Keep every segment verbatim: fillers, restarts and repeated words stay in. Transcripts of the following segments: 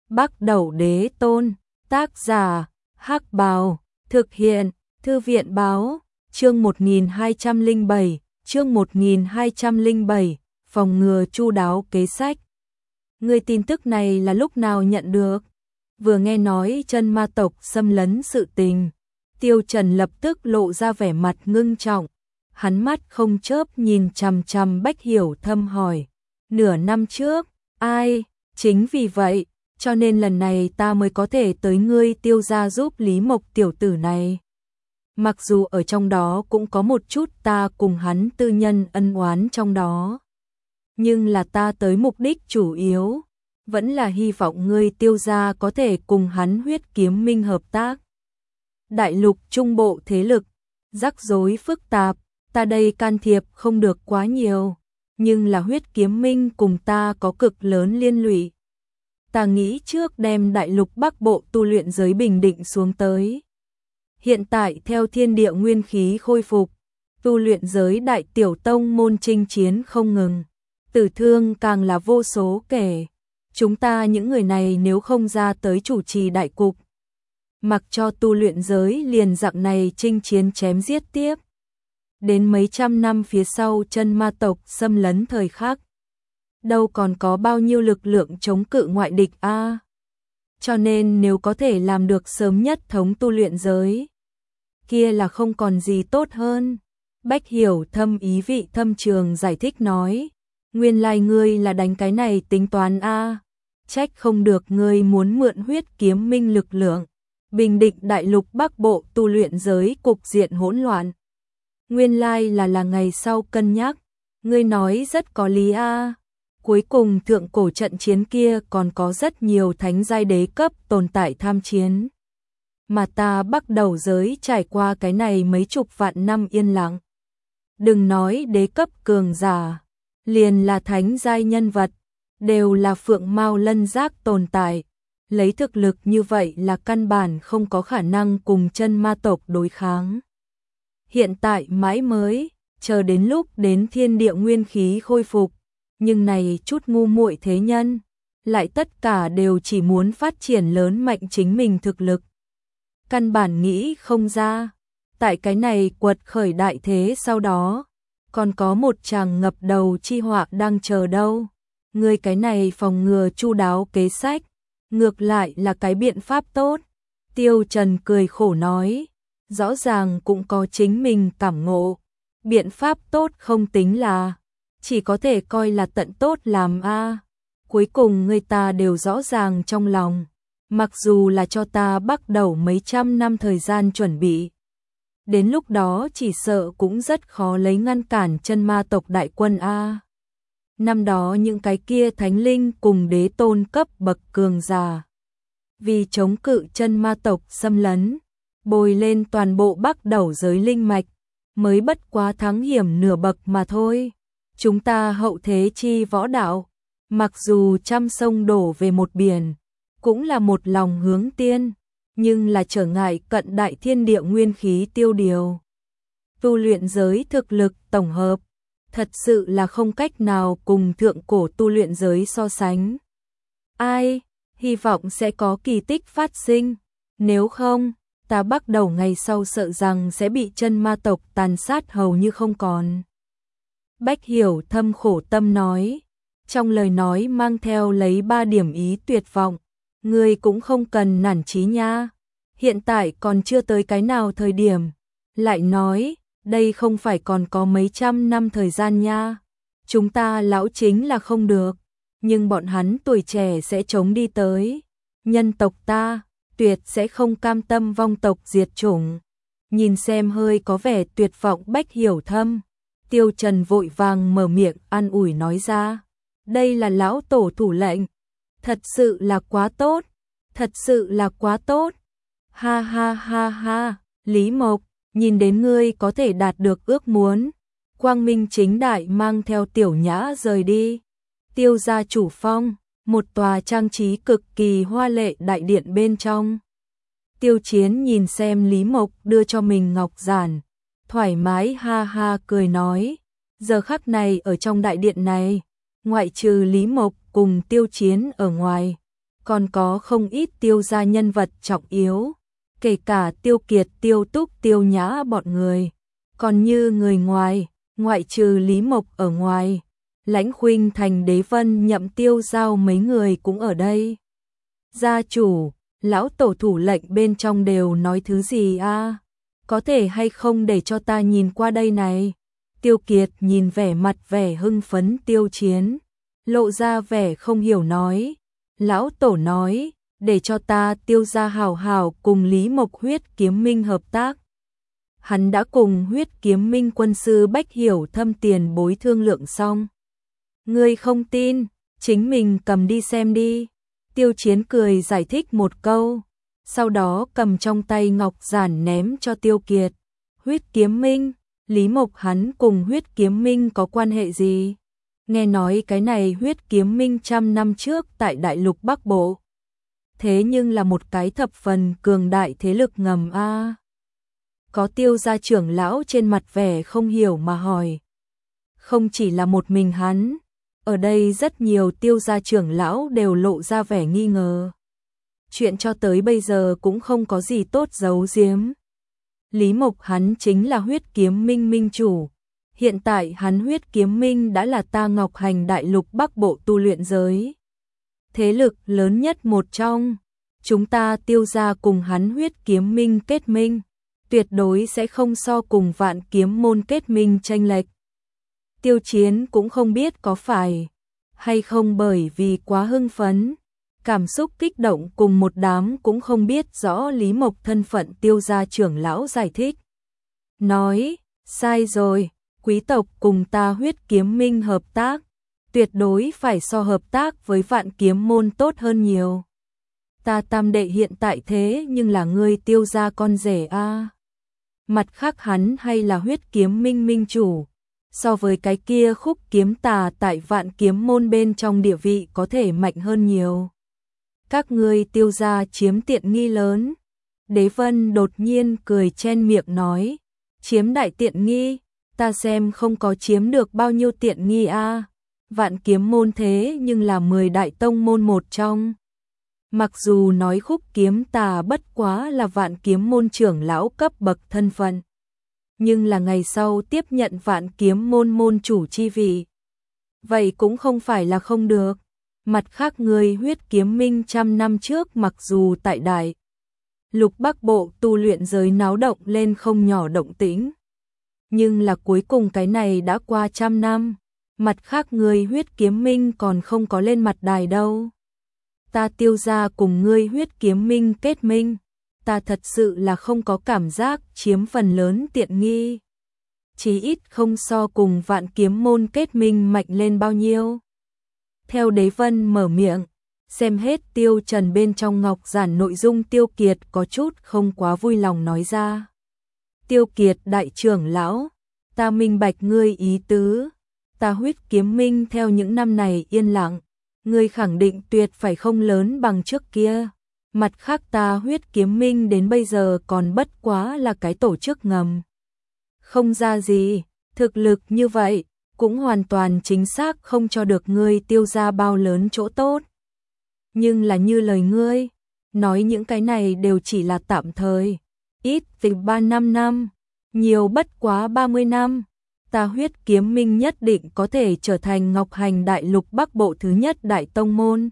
Bắc Đẩu Đế Tôn, tác giả, Hắc Bào, thực hiện, Thư viện Báo, chương một nghìn hai trăm lẻ bảy, chương một nghìn hai trăm lẻ bảy, phòng ngừa chu đáo kế sách. Người tin tức này là lúc nào nhận được? Vừa nghe nói chân ma tộc xâm lấn sự tình, Tiêu Trần lập tức lộ ra vẻ mặt ngưng trọng, hắn mắt không chớp nhìn chằm chằm Bách Hiểu Thâm hỏi, nửa năm trước, ai? Chính vì vậy, cho nên lần này ta mới có thể tới ngươi Tiêu gia giúp Lý Mộc tiểu tử này. Mặc dù ở trong đó cũng có một chút ta cùng hắn tư nhân ân oán trong đó, nhưng là ta tới mục đích chủ yếu, vẫn là hy vọng ngươi Tiêu gia có thể cùng hắn Huyết Kiếm Minh hợp tác. Đại lục trung bộ thế lực, rắc rối phức tạp, ta đây can thiệp không được quá nhiều, nhưng là Huyết Kiếm Minh cùng ta có cực lớn liên lụy. Ta nghĩ trước đem đại lục Bắc Bộ tu luyện giới bình định xuống tới. Hiện tại theo thiên địa nguyên khí khôi phục, tu luyện giới đại tiểu tông môn chinh chiến không ngừng, tử thương càng là vô số kể. Chúng ta những người này nếu không ra tới chủ trì đại cục, mặc cho tu luyện giới liền dạng này chinh chiến chém giết tiếp. Đến mấy trăm năm phía sau chân ma tộc xâm lấn thời khắc, đâu còn có bao nhiêu lực lượng chống cự ngoại địch a. À? Cho nên nếu có thể làm được sớm nhất thống tu luyện giới, kia là không còn gì tốt hơn. Bách Hiểu Thâm ý vị thâm trường giải thích nói, nguyên lai ngươi là đánh cái này tính toán a. À? Trách không được ngươi muốn mượn Huyết Kiếm Minh lực lượng, bình định đại lục Bắc Bộ tu luyện giới cục diện hỗn loạn. Nguyên lai là là ngày sau cân nhắc, ngươi nói rất có lý a. À? Cuối cùng thượng cổ trận chiến kia còn có rất nhiều thánh giai đế cấp tồn tại tham chiến. Mà ta Bắc Đẩu giới trải qua cái này mấy chục vạn năm yên lặng. Đừng nói đế cấp cường giả, liền là thánh giai nhân vật, đều là phượng mao lân giác tồn tại. Lấy thực lực như vậy là căn bản không có khả năng cùng chân ma tộc đối kháng. Hiện tại mãi mới, chờ đến lúc đến thiên địa nguyên khí khôi phục, nhưng này chút ngu muội thế nhân, lại tất cả đều chỉ muốn phát triển lớn mạnh chính mình thực lực. Căn bản nghĩ không ra, tại cái này quật khởi đại thế sau đó, còn có một chàng ngập đầu chi họa đang chờ đâu. Người cái này phòng ngừa chu đáo kế sách, ngược lại là cái biện pháp tốt. Tiêu Trần cười khổ nói, rõ ràng cũng có chính mình cảm ngộ, biện pháp tốt không tính là, chỉ có thể coi là tận tốt làm a. À. Cuối cùng người ta đều rõ ràng trong lòng, mặc dù là cho ta bắt đầu mấy trăm năm thời gian chuẩn bị, đến lúc đó chỉ sợ cũng rất khó lấy ngăn cản chân ma tộc đại quân a. À. Năm đó những cái kia thánh linh cùng đế tôn cấp bậc cường giả, vì chống cự chân ma tộc xâm lấn, bồi lên toàn bộ Bắc Đẩu giới linh mạch, mới bất quá thắng hiểm nửa bậc mà thôi. Chúng ta hậu thế chi võ đạo, mặc dù trăm sông đổ về một biển, cũng là một lòng hướng tiên, nhưng là trở ngại cận đại thiên địa nguyên khí tiêu điều. Tu luyện giới thực lực tổng hợp, thật sự là không cách nào cùng thượng cổ tu luyện giới so sánh. Ai, hy vọng sẽ có kỳ tích phát sinh, nếu không, ta bắt đầu ngày sau sợ rằng sẽ bị chân ma tộc tàn sát hầu như không còn. Bách Hiểu Thâm khổ tâm nói, trong lời nói mang theo lấy ba điểm ý tuyệt vọng, ngươi cũng không cần nản chí nha, hiện tại còn chưa tới cái nào thời điểm, lại nói, đây không phải còn có mấy trăm năm thời gian nha, chúng ta lão chính là không được, nhưng bọn hắn tuổi trẻ sẽ chống đi tới, nhân tộc ta, tuyệt sẽ không cam tâm vong tộc diệt chủng. Nhìn xem hơi có vẻ tuyệt vọng Bách Hiểu Thâm, Tiêu Trần vội vàng mở miệng an ủi nói ra, đây là lão tổ thủ lệnh, thật sự là quá tốt, thật sự là quá tốt. Ha ha ha ha, Lý Mộc, nhìn đến ngươi có thể đạt được ước muốn, quang minh chính đại mang theo Tiểu Nhã rời đi. Tiêu gia chủ phong, một tòa trang trí cực kỳ hoa lệ đại điện bên trong. Tiêu Chiến nhìn xem Lý Mộc đưa cho mình ngọc giản, thoải mái ha ha cười nói, giờ khắc này ở trong đại điện này, ngoại trừ Lý Mộc cùng Tiêu Chiến ở ngoài, còn có không ít Tiêu gia nhân vật trọng yếu, kể cả Tiêu Kiệt, Tiêu Túc, Tiêu Nhã bọn người. Còn như người ngoài, ngoại trừ Lý Mộc ở ngoài, Lãnh Khuynh Thành, Đế Vân, Nhậm Tiêu Giao mấy người cũng ở đây. Gia chủ, lão tổ thủ lệnh bên trong đều nói thứ gì a? Có thể hay không để cho ta nhìn qua đây này? Tiêu Kiệt nhìn vẻ mặt vẻ hưng phấn Tiêu Chiến, lộ ra vẻ không hiểu nói. Lão tổ nói, để cho ta Tiêu gia hảo hảo cùng Lý Mộc Huyết Kiếm Minh hợp tác. Hắn đã cùng Huyết Kiếm Minh quân sư Bách Hiểu Thâm tiền bối thương lượng xong. Ngươi không tin, chính mình cầm đi xem đi. Tiêu Chiến cười giải thích một câu, sau đó cầm trong tay ngọc giản ném cho Tiêu Kiệt. Huyết Kiếm Minh, Lý Mộc hắn cùng Huyết Kiếm Minh có quan hệ gì? Nghe nói cái này Huyết Kiếm Minh trăm năm trước tại Đại Lục Bắc Bộ. Thế nhưng là một cái thập phần cường đại thế lực ngầm a. Có Tiêu gia trưởng lão trên mặt vẻ không hiểu mà hỏi. Không chỉ là một mình hắn, ở đây rất nhiều Tiêu gia trưởng lão đều lộ ra vẻ nghi ngờ. Chuyện cho tới bây giờ cũng không có gì tốt giấu giếm. Lý Mộc hắn chính là Huyết Kiếm Minh minh chủ. Hiện tại hắn Huyết Kiếm Minh đã là ta Ngọc Hành Đại Lục Bắc Bộ tu luyện giới. Thế lực lớn nhất một trong. Chúng ta Tiêu gia cùng hắn Huyết Kiếm Minh kết minh, tuyệt đối sẽ không so cùng Vạn Kiếm môn kết minh chênh lệch. Tiêu Chiến cũng không biết có phải hay không bởi vì quá hưng phấn, cảm xúc kích động cùng một đám cũng không biết rõ Lý Mộc thân phận Tiêu gia trưởng lão giải thích. Nói, sai rồi, quý tộc cùng ta Huyết Kiếm Minh hợp tác, tuyệt đối phải so hợp tác với Vạn Kiếm môn tốt hơn nhiều. Ta tam đệ hiện tại thế nhưng là ngươi Tiêu gia con rể a. Mặt khác hắn hay là Huyết Kiếm Minh minh chủ, so với cái kia Khúc Kiếm Tà tại Vạn Kiếm môn bên trong địa vị có thể mạnh hơn nhiều. Các ngươi Tiêu gia chiếm tiện nghi lớn. Đế Vân đột nhiên cười chen miệng nói, chiếm đại tiện nghi, ta xem không có chiếm được bao nhiêu tiện nghi a. Vạn Kiếm môn thế nhưng là mười đại tông môn một trong. Mặc dù nói Khúc Kiếm Tà bất quá là Vạn Kiếm môn trưởng lão cấp bậc thân phận, nhưng là ngày sau tiếp nhận Vạn Kiếm môn môn chủ chi vị, vậy cũng không phải là không được. Mặt khác người Huyết Kiếm Minh trăm năm trước mặc dù tại Đại Lục Bắc Bộ tu luyện giới náo động lên không nhỏ động tĩnh, nhưng là cuối cùng cái này đã qua trăm năm, mặt khác người Huyết Kiếm Minh còn không có lên mặt đài đâu. Ta Tiêu gia cùng ngươi Huyết Kiếm Minh kết minh, ta thật sự là không có cảm giác chiếm phần lớn tiện nghi. Chí ít không so cùng Vạn Kiếm môn kết minh mạnh lên bao nhiêu. Theo Đế Vân mở miệng, xem hết Tiêu Trần bên trong ngọc giản nội dung Tiêu Kiệt có chút không quá vui lòng nói ra. Tiêu Kiệt đại trưởng lão, ta minh bạch ngươi ý tứ, ta Huyết Kiếm Minh theo những năm này yên lặng, ngươi khẳng định tuyệt phải không lớn bằng trước kia. Mặt khác ta Huyết Kiếm Minh đến bây giờ còn bất quá là cái tổ chức ngầm. Không ra gì, thực lực như vậy, cũng hoàn toàn chính xác không cho được ngươi Tiêu gia bao lớn chỗ tốt. Nhưng là như lời ngươi, nói những cái này đều chỉ là tạm thời, ít từ ba năm năm, nhiều bất quá ba mươi năm. Ta Huyết Kiếm Minh nhất định có thể trở thành Ngọc Hành Đại Lục Bắc Bộ thứ nhất đại tông môn.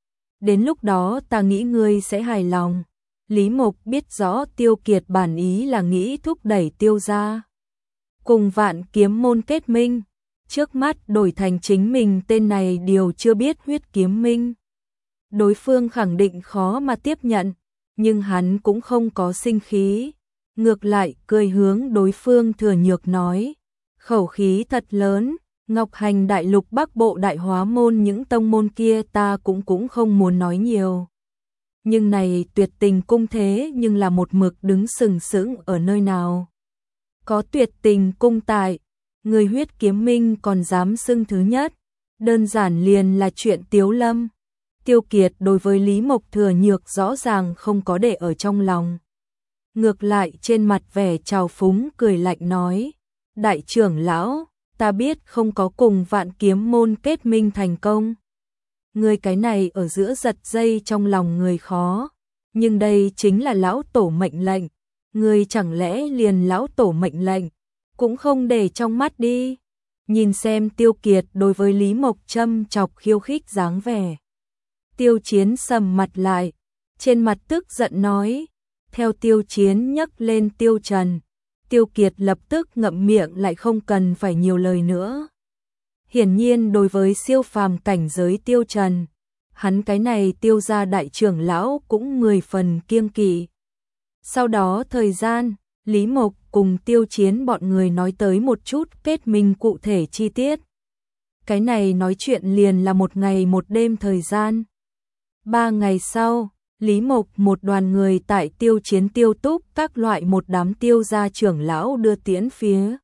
Đến lúc đó ta nghĩ ngươi sẽ hài lòng. Lý Mộc biết rõ Tiêu Kiệt bản ý là nghĩ thúc đẩy Tiêu gia cùng Vạn Kiếm môn kết minh, trước mắt đổi thành chính mình tên này điều chưa biết Huyết Kiếm Minh. Đối phương khẳng định khó mà tiếp nhận, nhưng hắn cũng không có sinh khí, ngược lại cười hướng đối phương thừa nhược nói, khẩu khí thật lớn, Ngọc Hành Đại Lục Bắc Bộ Đại Hóa môn những tông môn kia ta cũng cũng không muốn nói nhiều. Nhưng này Tuyệt Tình cung thế nhưng là một mực đứng sừng sững ở nơi nào. Có Tuyệt Tình cung tại, người Huyết Kiếm Minh còn dám xưng thứ nhất, đơn giản liền là chuyện Tiếu Lâm. Tiêu Kiệt đối với Lý Mộc thừa nhược rõ ràng không có để ở trong lòng. Ngược lại trên mặt vẻ trào phúng cười lạnh nói, đại trưởng lão, ta biết không có cùng Vạn Kiếm môn kết minh thành công, Ngươi cái này ở giữa giật dây trong lòng người khó, nhưng đây chính là lão tổ mệnh lệnh, ngươi chẳng lẽ liền lão tổ mệnh lệnh cũng không để trong mắt đi. Nhìn xem Tiêu Kiệt đối với Lý Mộc châm chọc khiêu khích dáng vẻ. Tiêu Chiến sầm mặt lại, trên mặt tức giận nói, theo Tiêu Chiến nhấc lên Tiêu Trần. Tiêu Kiệt lập tức ngậm miệng lại không cần phải nhiều lời nữa. Hiển nhiên đối với siêu phàm cảnh giới Tiêu Trần, hắn cái này Tiêu gia đại trưởng lão cũng mười phần kiêng kỵ. Sau đó thời gian, Lý Mộc cùng Tiêu Chiến bọn người nói tới một chút kết minh cụ thể chi tiết. Cái này nói chuyện liền là một ngày một đêm thời gian. Ba ngày sau, Lý Mộc một đoàn người tại Tiêu Chiến Tiêu Túc các loại một đám Tiêu gia trưởng lão đưa tiễn phía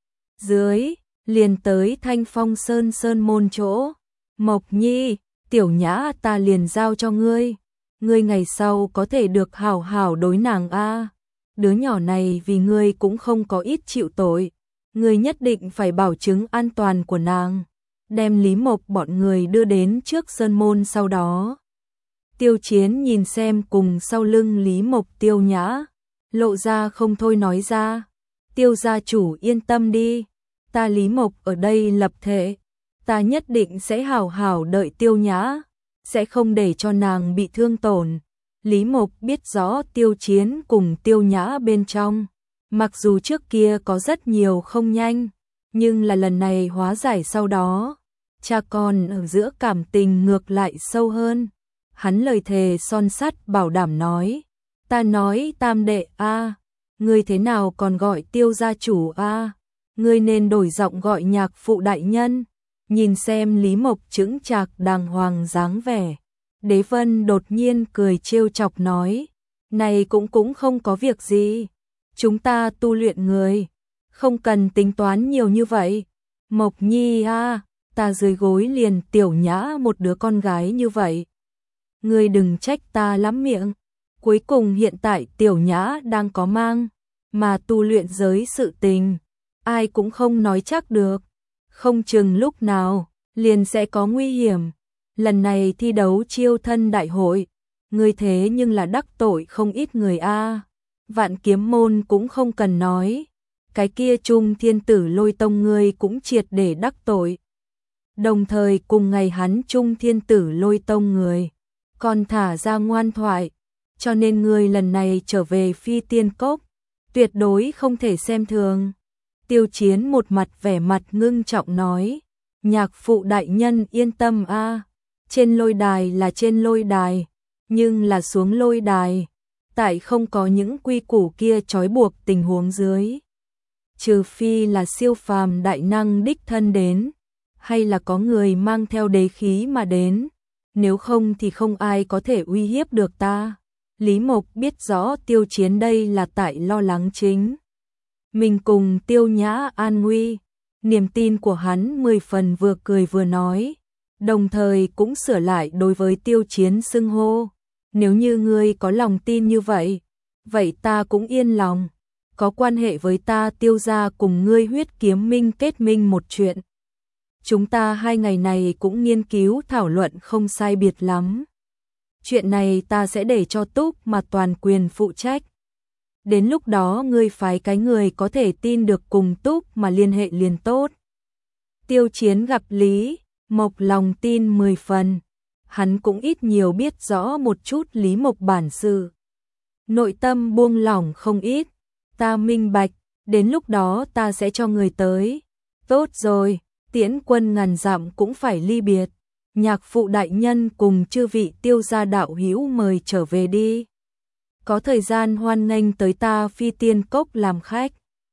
dưới, liền tới Thanh Phong Sơn Sơn môn chỗ. Mộc Nhi, Tiểu Nhã ta liền giao cho ngươi, ngươi ngày sau có thể được hảo hảo đối nàng a. Đứa nhỏ này vì ngươi cũng không có ít chịu tội, ngươi nhất định phải bảo chứng an toàn của nàng. Đem Lý Mộc bọn người đưa đến trước sơn môn sau đó. Tiêu Chiến nhìn xem cùng sau lưng Lý Mộc Tiêu Nhã, lộ ra không thôi nói ra, Tiêu gia chủ yên tâm đi, ta Lý Mộc ở đây lập thể, ta nhất định sẽ hảo hảo đợi Tiêu Nhã, sẽ không để cho nàng bị thương tổn. Lý Mộc biết rõ Tiêu Chiến cùng Tiêu Nhã bên trong, mặc dù trước kia có rất nhiều không nhanh, nhưng là lần này hóa giải sau đó, cha con ở giữa cảm tình ngược lại sâu hơn. Hắn lời thề son sắt bảo đảm nói, ta nói tam đệ a, ngươi thế nào còn gọi Tiêu gia chủ a, ngươi nên đổi giọng gọi nhạc phụ đại nhân. Nhìn xem Lý Mộc chững chạc đàng hoàng dáng vẻ, Đế Vân đột nhiên cười trêu chọc nói, này cũng cũng không có việc gì, chúng ta tu luyện người, không cần tính toán nhiều như vậy. Mộc Nhi a, ta dưới gối liền Tiểu Nhã một đứa con gái như vậy, ngươi đừng trách ta lắm miệng. Cuối cùng hiện tại Tiểu Nhã đang có mang, mà tu luyện giới sự tình, ai cũng không nói chắc được, không chừng lúc nào liền sẽ có nguy hiểm. Lần này thi đấu chiêu thân đại hội, ngươi thế nhưng là đắc tội không ít người a. Vạn Kiếm môn cũng không cần nói, cái kia Trung Thiên Tử Lôi tông ngươi cũng triệt để đắc tội. Đồng thời cùng ngày hắn Trung Thiên Tử Lôi tông người còn thả ra ngoan thoại, cho nên ngươi lần này trở về Phi Tiên Cốc, tuyệt đối không thể xem thường. Tiêu Chiến một mặt vẻ mặt ngưng trọng nói, nhạc phụ đại nhân yên tâm a, trên lôi đài là trên lôi đài, nhưng là xuống lôi đài, tại không có những quy củ kia trói buộc tình huống dưới. Trừ phi là siêu phàm đại năng đích thân đến, hay là có người mang theo đế khí mà đến, nếu không thì không ai có thể uy hiếp được ta. Lý Mộc biết rõ Tiêu Chiến đây là tại lo lắng chính mình cùng Tiêu Nhã an nguy, niềm tin của hắn mười phần vừa cười vừa nói, đồng thời cũng sửa lại đối với Tiêu Chiến xưng hô, nếu như ngươi có lòng tin như vậy, vậy ta cũng yên lòng, có quan hệ với ta Tiêu gia cùng ngươi huyết kiếm minh kết minh một chuyện. Chúng ta hai ngày này cũng nghiên cứu thảo luận không sai biệt lắm. Chuyện này ta sẽ để cho Túc mà toàn quyền phụ trách. Đến lúc đó ngươi phái cái người có thể tin được cùng Túc mà liên hệ liền tốt. Tiêu Chiến gặp Lý Mộc lòng tin mười phần, hắn cũng ít nhiều biết rõ một chút Lý Mộc bản sự. Nội tâm buông lỏng không ít, ta minh bạch, đến lúc đó ta sẽ cho người tới. Tốt rồi, tiễn quân ngàn dặm cũng phải ly biệt. Nhạc phụ đại nhân cùng chư vị Tiêu gia đạo hữu mời trở về đi. Có thời gian hoan nghênh tới ta Phi Tiên Cốc làm khách.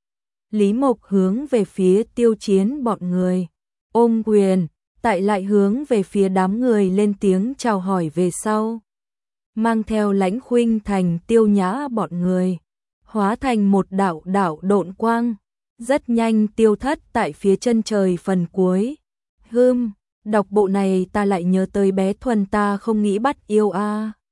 Lý Mộc hướng về phía Tiêu Chiến bọn người, ôm quyền, tại lại hướng về phía đám người lên tiếng chào hỏi về sau. Mang theo Lãnh Khuynh Thành Tiêu Nhã bọn người, hóa thành một đạo đạo độn quang, rất nhanh tiêu thất tại phía chân trời phần cuối. Hừm, đọc bộ này ta lại nhớ tới bé Thuần ta không nghĩ bắt yêu a.